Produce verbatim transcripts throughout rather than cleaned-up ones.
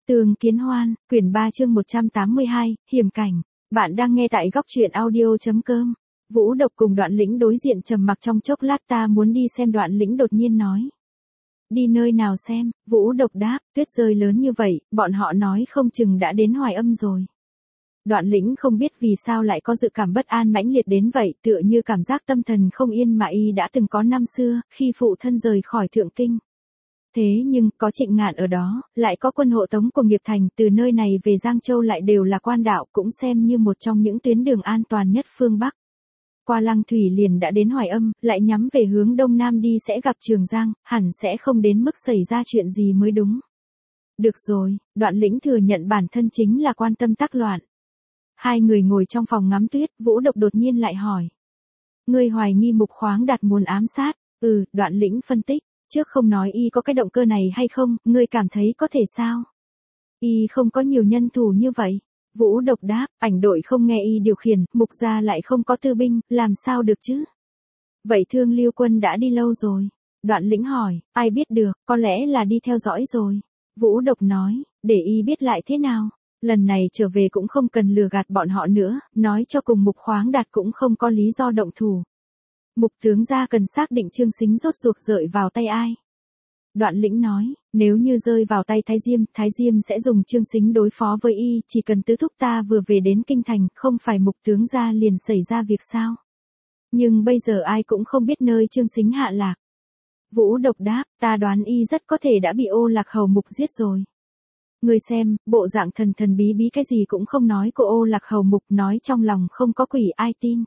Tường Kiến Hoan, quyển ba chương một trăm tám mươi hai, hiểm cảnh. Bạn đang nghe tại góc truyện audio.com. Vũ Độc cùng Đoạn Lĩnh đối diện trầm mặc trong chốc lát. Ta muốn đi xem. Đoạn Lĩnh đột nhiên nói. Đi nơi nào xem? Vũ Độc đáp, tuyết rơi lớn như vậy, bọn họ nói không chừng đã đến Hoài Âm rồi. Đoạn Lĩnh không biết vì sao lại có dự cảm bất an mãnh liệt đến vậy, tựa như cảm giác tâm thần không yên mà y đã từng có năm xưa, khi phụ thân rời khỏi Thượng Kinh. Thế nhưng, có Trịnh Ngạn ở đó, lại có quân hộ tống của Nghiệp Thành, từ nơi này về Giang Châu lại đều là quan đạo, cũng xem như một trong những tuyến đường an toàn nhất phương Bắc. Qua Lăng Thủy liền đã đến Hoài Âm, lại nhắm về hướng Đông Nam đi sẽ gặp Trường Giang, hẳn sẽ không đến mức xảy ra chuyện gì mới đúng. Được rồi, Đoạn Lĩnh thừa nhận bản thân chính là quan tâm tác loạn. Hai người ngồi trong phòng ngắm tuyết, Vũ Độc đột nhiên lại hỏi. Ngươi hoài nghi Mục Khoáng Đạt muốn ám sát? Ừ, Đoạn Lĩnh phân tích. Trước không nói y có cái động cơ này hay không, ngươi cảm thấy có thể sao? Y không có nhiều nhân thủ như vậy. Vũ Độc đáp, ảnh đội không nghe y điều khiển, Mục gia lại không có tư binh, làm sao được chứ? Vậy Thương Liêu Quân đã đi lâu rồi. Đoạn Lĩnh hỏi, ai biết được, có lẽ là đi theo dõi rồi. Vũ Độc nói, để y biết lại thế nào? Lần này trở về cũng không cần lừa gạt bọn họ nữa, nói cho cùng Mục Khoáng Đạt cũng không có lý do động thủ. Mục tướng gia cần xác định Trương Sính rốt ruột rơi vào tay ai. Đoạn Lĩnh nói, nếu như rơi vào tay Thái Diêm, Thái Diêm sẽ dùng Trương Sính đối phó với y, chỉ cần tứ thúc ta vừa về đến Kinh Thành, không phải Mục tướng gia liền xảy ra việc sao. Nhưng bây giờ ai cũng không biết nơi Trương Sính hạ lạc. Vũ Độc đáp, ta đoán y rất có thể đã bị Ô Lạc Hầu Mục giết rồi. Người xem, bộ dạng thần thần bí bí cái gì cũng không nói của Ô Lạc Hầu Mục, nói trong lòng không có quỷ ai tin.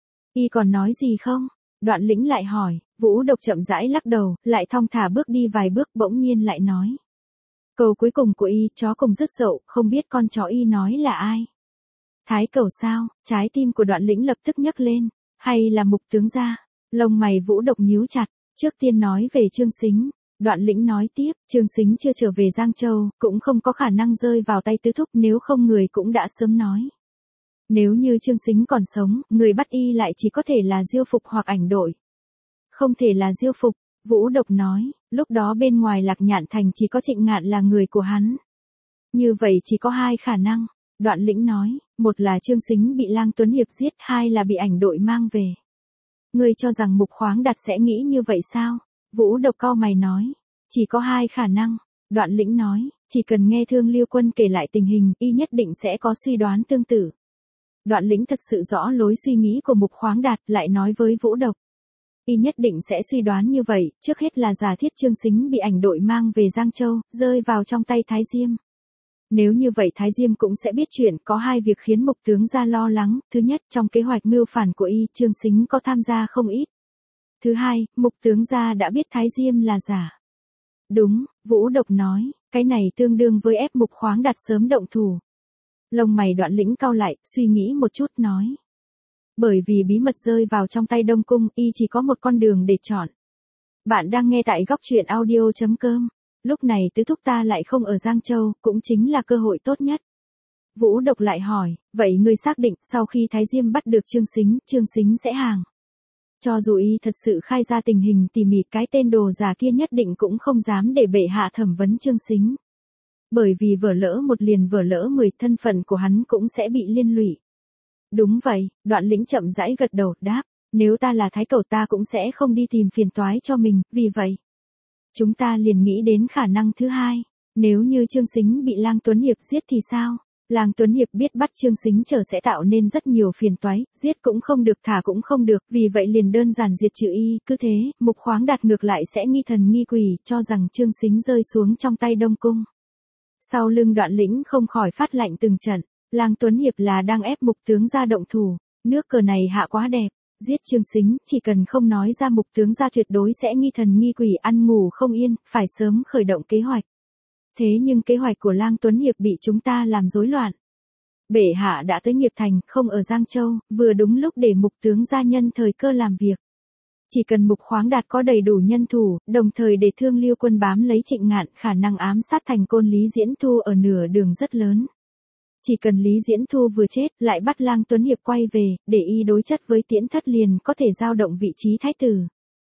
Y còn nói gì không? Đoạn Lĩnh lại hỏi. Vũ Độc chậm rãi lắc đầu, lại thong thả bước đi vài bước, bỗng nhiên lại nói. Câu cuối cùng của y, chó cùng rứt dậu, không biết con chó y nói là ai. Thái Cẩu sao? Trái tim của Đoạn Lĩnh lập tức nhấc lên. Hay là Mục tướng gia? Lông mày Vũ Độc nhíu chặt. Trước tiên nói về Trương Sính. Đoạn Lĩnh nói tiếp, Trương Sính chưa trở về Giang Châu, cũng không có khả năng rơi vào tay tứ thúc, nếu không người cũng đã sớm nói. Nếu như Trương Sính còn sống, người bắt y lại chỉ có thể là Diêu Phục hoặc ảnh đội. Không thể là Diêu Phục, Vũ Độc nói, lúc đó bên ngoài Lạc Nhạn Thành chỉ có Trịnh Ngạn là người của hắn. Như vậy chỉ có hai khả năng. Đoạn Lĩnh nói, một là Trương Sính bị Lang Tuấn Hiệp giết, hai là bị ảnh đội mang về. Ngươi cho rằng Mục Khoáng Đạt sẽ nghĩ như vậy sao? Vũ Độc cau mày nói, chỉ có hai khả năng. Đoạn Lĩnh nói, chỉ cần nghe Thương Liêu Quân kể lại tình hình, y nhất định sẽ có suy đoán tương tự. Đoạn Lĩnh thực sự rõ lối suy nghĩ của Mục Khoáng Đạt, lại nói với Vũ Độc. Y nhất định sẽ suy đoán như vậy, trước hết là giả thiết Trương Sính bị ảnh đội mang về Giang Châu, rơi vào trong tay Thái Diêm. Nếu như vậy Thái Diêm cũng sẽ biết chuyện, có hai việc khiến Mục tướng gia lo lắng, thứ nhất, trong kế hoạch mưu phản của y, Trương Sính có tham gia không ít. Thứ hai, Mục tướng gia đã biết Thái Diêm là giả. Đúng, Vũ Độc nói, cái này tương đương với ép Mục Khoáng Đạt sớm động thủ. Lông mày Đoạn Lĩnh cau lại, suy nghĩ một chút nói. Bởi vì bí mật rơi vào trong tay Đông Cung, y chỉ có một con đường để chọn. Bạn đang nghe tại góc truyện audio.com. Lúc này tứ thúc ta lại không ở Giang Châu, cũng chính là cơ hội tốt nhất. Vũ Độc lại hỏi, vậy ngươi xác định sau khi Thái Diêm bắt được Trương Sính, Trương Sính sẽ hàng. Cho dù y thật sự khai ra tình hình tỉ mỉ, cái tên đồ giả kia nhất định cũng không dám để bệ hạ thẩm vấn Trương Sính. Bởi vì vở lỡ một liền vở lỡ mười, thân phận của hắn cũng sẽ bị liên lụy. Đúng vậy, Đoạn Lĩnh chậm rãi gật đầu, đáp, nếu ta là Thái Cẩu ta cũng sẽ không đi tìm phiền toái cho mình, vì vậy. Chúng ta liền nghĩ đến khả năng thứ hai, nếu như Trương Sính bị Lang Tuấn Hiệp giết thì sao? Lang Tuấn Hiệp biết bắt Trương Sính chờ sẽ tạo nên rất nhiều phiền toái, giết cũng không được thả cũng không được, vì vậy liền đơn giản diệt trừ y, cứ thế, Mục Khoáng Đạt ngược lại sẽ nghi thần nghi quỷ, cho rằng Trương Sính rơi xuống trong tay Đông Cung. Sau lưng Đoạn Lĩnh không khỏi phát lạnh từng trận. Lang Tuấn Hiệp là đang ép Mục tướng gia động thủ, nước cờ này hạ quá đẹp, giết Trương Sính, chỉ cần không nói ra Mục tướng gia tuyệt đối sẽ nghi thần nghi quỷ, ăn ngủ không yên, phải sớm khởi động kế hoạch. Thế nhưng kế hoạch của Lang Tuấn Hiệp bị chúng ta làm rối loạn. Bệ hạ đã tới Nghiệp Thành, không ở Giang Châu, vừa đúng lúc để Mục tướng gia nhân thời cơ làm việc. Chỉ cần Mục Khoáng Đạt có đầy đủ nhân thủ, đồng thời để Thương Liêu Quân bám lấy Trịnh Ngạn, khả năng ám sát thành Côn Lý Diễn Thu ở nửa đường rất lớn. Chỉ cần Lý Diễn Thu vừa chết, lại bắt Lang Tuấn Hiệp quay về, để y đối chất với Tiễn Thất liền có thể giao động vị trí thái tử.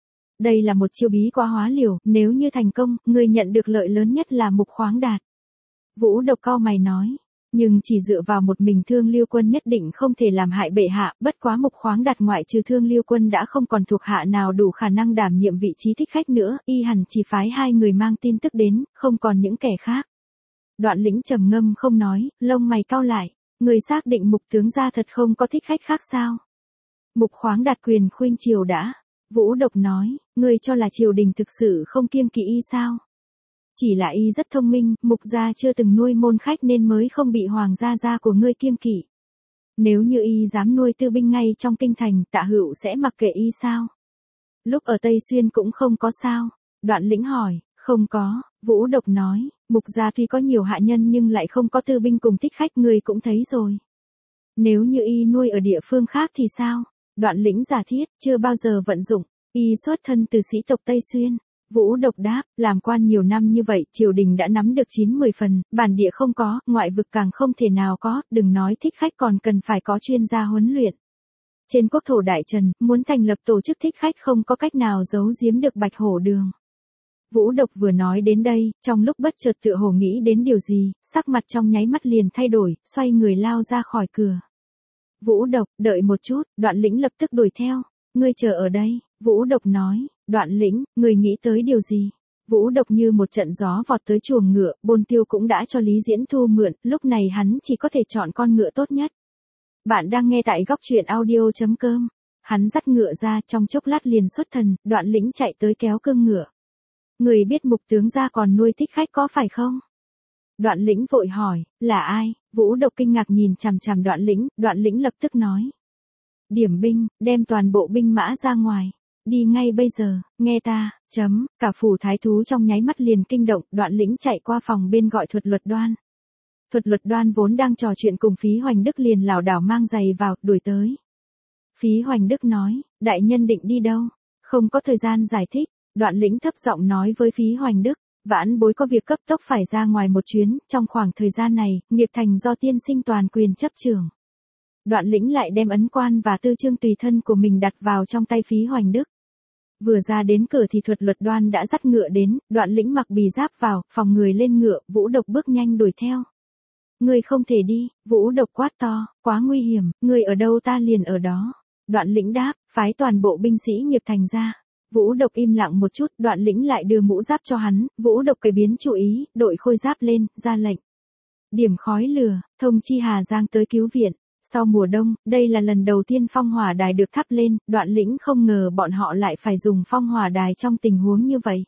Đây là một chiêu bí quá hóa liều, nếu như thành công, người nhận được lợi lớn nhất là Mục Khoáng Đạt. Vũ Độc cau mày nói. Nhưng chỉ dựa vào một mình Thương Liêu Quân nhất định không thể làm hại bệ hạ, bất quá Mục Khoáng Đạt ngoại trừ Thương Liêu Quân đã không còn thuộc hạ nào đủ khả năng đảm nhiệm vị trí thích khách nữa, y hẳn chỉ phái hai người mang tin tức đến, không còn những kẻ khác. Đoạn Lĩnh trầm ngâm không nói, lông mày cau lại, người xác định Mục tướng gia thật không có thích khách khác sao? Mục Khoáng Đạt quyền khuynh triều đã. Vũ Độc nói, ngươi cho là triều đình thực sự không kiêng kỵ y sao? Chỉ là y rất thông minh, Mục gia chưa từng nuôi môn khách nên mới không bị hoàng gia gia của ngươi kiêng kỵ. Nếu như y dám nuôi tư binh ngay trong kinh thành, Tạ Hữu sẽ mặc kệ y sao? Lúc ở Tây Xuyên cũng không có sao? Đoạn Lĩnh hỏi, không có, Vũ Độc nói, Mục gia tuy có nhiều hạ nhân nhưng lại không có tư binh cùng thích khách, ngươi cũng thấy rồi. Nếu như y nuôi ở địa phương khác thì sao? Đoạn Lĩnh giả thiết, chưa bao giờ vận dụng, y xuất thân từ sĩ tộc Tây Xuyên. Vũ Độc đáp, làm quan nhiều năm như vậy, triều đình đã nắm được chín mười phần, bản địa không có, ngoại vực càng không thể nào có, đừng nói thích khách còn cần phải có chuyên gia huấn luyện. Trên quốc thổ Đại Trần, muốn thành lập tổ chức thích khách không có cách nào giấu giếm được Bạch Hổ Đường. Vũ Độc vừa nói đến đây, trong lúc bất chợt tựa hồ nghĩ đến điều gì, sắc mặt trong nháy mắt liền thay đổi, xoay người lao ra khỏi cửa. Vũ Độc, đợi một chút, Đoạn Lĩnh lập tức đuổi theo. Ngươi chờ ở đây, Vũ Độc nói. Đoạn Lĩnh, người nghĩ tới điều gì? Vũ Độc như một trận gió vọt tới chuồng ngựa, Bôn Tiêu cũng đã cho Lý Diễn Thu mượn, lúc này hắn chỉ có thể chọn con ngựa tốt nhất. Bạn đang nghe tại góc truyện audio chấm com. Hắn dắt ngựa ra, trong chốc lát liền xuất thần, Đoạn Lĩnh chạy tới kéo cương ngựa. Người biết Mục tướng gia còn nuôi thích khách có phải không? Đoạn Lĩnh vội hỏi, là ai? Vũ Độc kinh ngạc nhìn chằm chằm Đoạn Lĩnh, Đoạn Lĩnh lập tức nói. Điểm binh, đem toàn bộ binh mã ra ngoài. Đi ngay bây giờ, nghe ta, chấm, cả phủ thái thú trong nháy mắt liền kinh động, Đoạn Lĩnh chạy qua phòng bên gọi Thuật Luật Đoan. Thuật Luật Đoan vốn đang trò chuyện cùng Phí Hoành Đức liền lảo đảo mang giày vào, đuổi tới. Phí Hoành Đức nói, đại nhân định đi đâu? Không có thời gian giải thích, Đoạn Lĩnh thấp giọng nói với Phí Hoành Đức, vãn bối có việc cấp tốc phải ra ngoài một chuyến, trong khoảng thời gian này, nghiệp thành do tiên sinh toàn quyền chấp trưởng. Đoạn Lĩnh lại đem ấn quan và tư chương tùy thân của mình đặt vào trong tay Phí Hoành Đức. Vừa ra đến cửa thì Thuật Luật Đoan đã dắt ngựa đến, Đoạn Lĩnh mặc bì giáp vào, phòng người lên ngựa, Vũ Độc bước nhanh đuổi theo. Ngươi không thể đi, Vũ Độc quát to, quá nguy hiểm, ngươi ở đâu ta liền ở đó. Đoạn Lĩnh đáp, phái toàn bộ binh sĩ nghiệp thành ra. Vũ Độc im lặng một chút, Đoạn Lĩnh lại đưa mũ giáp cho hắn, Vũ Độc cải biến chủ ý, đội khôi giáp lên, ra lệnh. Điểm khói lửa, thông chi Hà Giang tới cứu viện. Sau mùa đông, đây là lần đầu tiên phong hỏa đài được thắp lên, Đoạn Lĩnh không ngờ bọn họ lại phải dùng phong hỏa đài trong tình huống như vậy.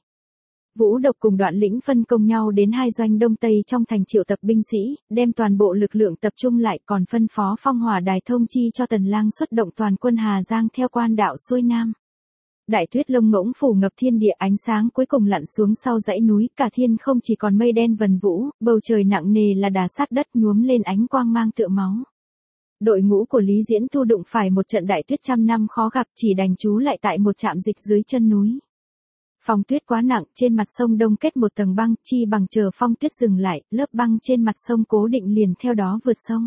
Vũ Độc cùng Đoạn Lĩnh phân công nhau đến hai doanh đông tây trong thành triệu tập binh sĩ, đem toàn bộ lực lượng tập trung lại, còn phân phó phong hỏa đài thông chi cho Tần Lang xuất động toàn quân Hà Giang theo quan đạo xuôi nam. Đại tuyết lông ngỗng phủ ngập thiên địa, ánh sáng cuối cùng lặn xuống sau dãy núi, cả thiên không chỉ còn mây đen vần vũ, bầu trời nặng nề là đá sát đất nhuốm lên ánh quang mang tựa máu. Đội ngũ của Lý Diễn Thu đụng phải một trận đại tuyết trăm năm khó gặp, chỉ đành trú lại tại một trạm dịch dưới chân núi. Phong tuyết quá nặng, trên mặt sông đông kết một tầng băng, chi bằng chờ phong tuyết dừng lại, lớp băng trên mặt sông cố định liền theo đó vượt sông.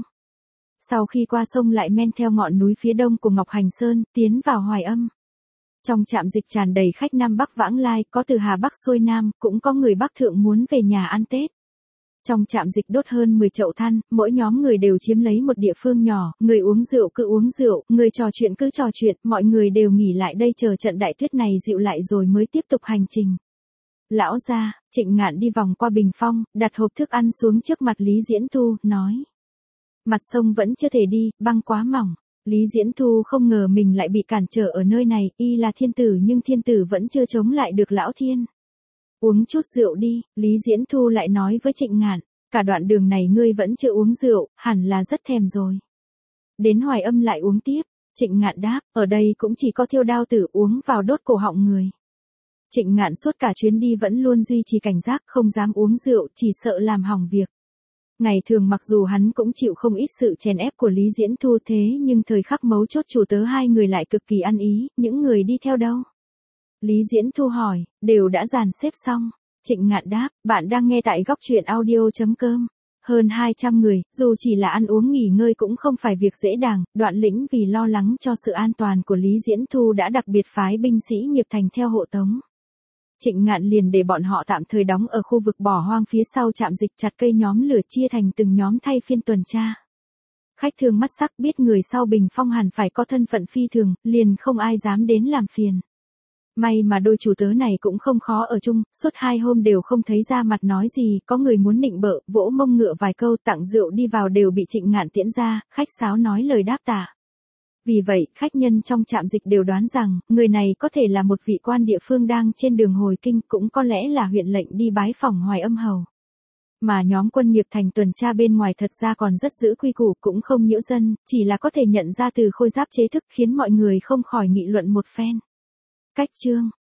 Sau khi qua sông lại men theo ngọn núi phía đông của Ngọc Hành Sơn, tiến vào Hoài Âm. Trong trạm dịch tràn đầy khách Nam Bắc vãng lai, có từ Hà Bắc xuôi Nam, cũng có người Bắc Thượng muốn về nhà ăn Tết. Trong trạm dịch đốt hơn mười chậu than, mỗi nhóm người đều chiếm lấy một địa phương nhỏ, người uống rượu cứ uống rượu, người trò chuyện cứ trò chuyện, mọi người đều nghỉ lại đây chờ trận đại tuyết này dịu lại rồi mới tiếp tục hành trình. Lão gia, Trịnh Ngạn đi vòng qua bình phong, đặt hộp thức ăn xuống trước mặt Lý Diễn Thu, nói. Mặt sông vẫn chưa thể đi, băng quá mỏng. Lý Diễn Thu không ngờ mình lại bị cản trở ở nơi này, y là thiên tử nhưng thiên tử vẫn chưa chống lại được lão thiên. Uống chút rượu đi, Lý Diễn Thu lại nói với Trịnh Ngạn, cả đoạn đường này ngươi vẫn chưa uống rượu, hẳn là rất thèm rồi. Đến Hoài Âm lại uống tiếp, Trịnh Ngạn đáp, ở đây cũng chỉ có Thiêu Đao Tử uống vào đốt cổ họng người. Trịnh Ngạn suốt cả chuyến đi vẫn luôn duy trì cảnh giác, không dám uống rượu, chỉ sợ làm hỏng việc. Ngày thường mặc dù hắn cũng chịu không ít sự chèn ép của Lý Diễn Thu thế nhưng thời khắc mấu chốt chủ tớ hai người lại cực kỳ ăn ý, những người đi theo đâu? Lý Diễn Thu hỏi, đều đã dàn xếp xong. Trịnh Ngạn đáp, bạn đang nghe tại góc truyện audio chấm com. Hơn hai trăm người, dù chỉ là ăn uống nghỉ ngơi cũng không phải việc dễ dàng, Đoạn Lĩnh vì lo lắng cho sự an toàn của Lý Diễn Thu đã đặc biệt phái binh sĩ nghiệp thành theo hộ tống. Trịnh Ngạn liền để bọn họ tạm thời đóng ở khu vực bỏ hoang phía sau trạm dịch, chặt cây nhóm lửa chia thành từng nhóm thay phiên tuần tra. Khách thương mắt sắc biết người sau Bình Phong hẳn phải có thân phận phi thường, liền không ai dám đến làm phiền. May mà đôi chủ tớ này cũng không khó ở chung, suốt hai hôm đều không thấy ra mặt nói gì, có người muốn nịnh bợ, vỗ mông ngựa vài câu tặng rượu đi vào đều bị Trịnh Ngạn tiễn ra, khách sáo nói lời đáp tạ. Vì vậy, khách nhân trong trạm dịch đều đoán rằng, người này có thể là một vị quan địa phương đang trên đường hồi kinh, cũng có lẽ là huyện lệnh đi bái phỏng Hoài Âm Hầu. Mà nhóm quân nghiệp thành tuần tra bên ngoài thật ra còn rất giữ quy củ, cũng không nhiễu dân, chỉ là có thể nhận ra từ khôi giáp chế thức khiến mọi người không khỏi nghị luận một phen. Cách chương